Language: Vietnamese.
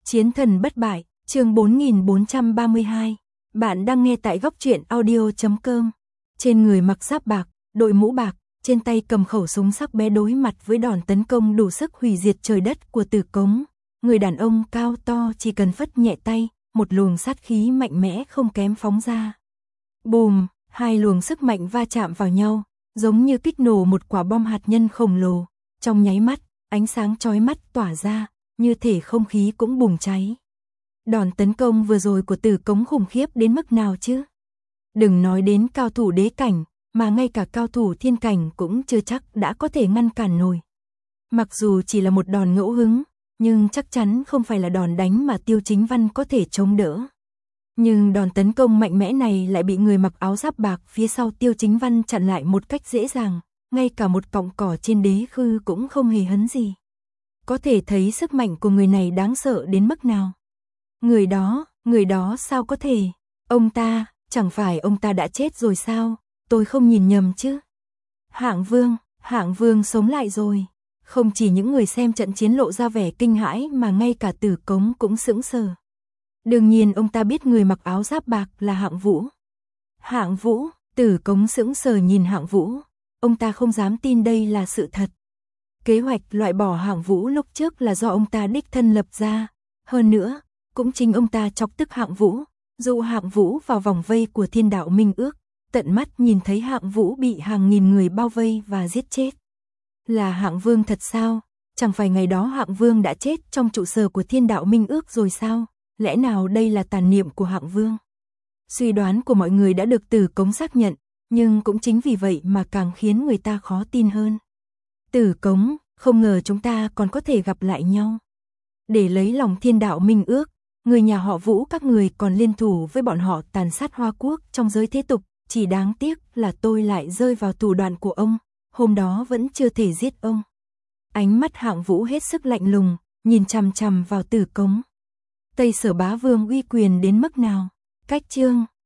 Chiến thần bất bại, chương 4432. Bạn đang nghe tại góc truyện audio.com. Trên người mặc giáp bạc, đội mũ bạc, trên tay cầm khẩu súng sắc bé đối mặt với đòn tấn công đủ sức hủy diệt trời đất của Tử Cống. Người đàn ông cao to chỉ cần phất nhẹ tay, một luồng sát khí mạnh mẽ không kém phóng ra. Bùm, hai luồng sức mạnh va chạm vào nhau, giống như kích nổ một quả bom hạt nhân khổng lồ. Trong nháy mắt, ánh sáng chói mắt tỏa ra, như thể không khí cũng bùng cháy. Đòn tấn công vừa rồi của Tử Cống khủng khiếp đến mức nào chứ? Đừng nói đến cao thủ đế cảnh, mà ngay cả cao thủ thiên cảnh cũng chưa chắc đã có thể ngăn cản nổi. Mặc dù chỉ là một đòn ngẫu hứng, nhưng chắc chắn không phải là đòn đánh mà Tiêu Chính Văn có thể chống đỡ. Nhưng đòn tấn công mạnh mẽ này lại bị người mặc áo giáp bạc phía sau Tiêu Chính Văn chặn lại một cách dễ dàng, ngay cả một cọng cỏ trên đế khư cũng không hề hấn gì. Có thể thấy sức mạnh của người này đáng sợ đến mức nào. Người đó sao có thể? Ông ta, chẳng phải ông ta đã chết rồi sao? Tôi không nhìn nhầm chứ? Hạng Vương sống lại rồi. Không chỉ những người xem trận chiến lộ ra vẻ kinh hãi mà ngay cả Tử Cống cũng sững sờ. Đương nhiên ông ta biết người mặc áo giáp bạc là Hạng Vũ. Hạng Vũ, Tử Cống sững sờ nhìn Hạng Vũ. Ông ta không dám tin đây là sự thật. Kế hoạch loại bỏ Hạng Vũ lúc trước là do ông ta đích thân lập ra. Hơn nữa, cũng chính ông ta chọc tức Hạng Vũ, dụ Hạng Vũ vào vòng vây của Thiên Đạo Minh Ước, tận mắt nhìn thấy Hạng Vũ bị hàng nghìn người bao vây và giết chết. Là Hạng Vương thật sao? Chẳng phải ngày đó Hạng Vương đã chết trong trụ sở của Thiên Đạo Minh Ước rồi sao? Lẽ nào đây là tàn niệm của Hạng Vương? Suy đoán của mọi người đã được Tử Cống xác nhận, nhưng cũng chính vì vậy mà càng khiến người ta khó tin hơn. Tử Cống, không ngờ chúng ta còn có thể gặp lại nhau. Để lấy lòng Thiên Đạo Minh Ước, người nhà họ Vũ các người còn liên thủ với bọn họ tàn sát Hoa Quốc trong giới thế tục, chỉ đáng tiếc là tôi lại rơi vào thủ đoạn của ông, hôm đó vẫn chưa thể giết ông. Ánh mắt Hạng Vũ hết sức lạnh lùng, nhìn chằm chằm vào Tử Cống. Tây Sở Bá Vương uy quyền đến mức nào? Cách chương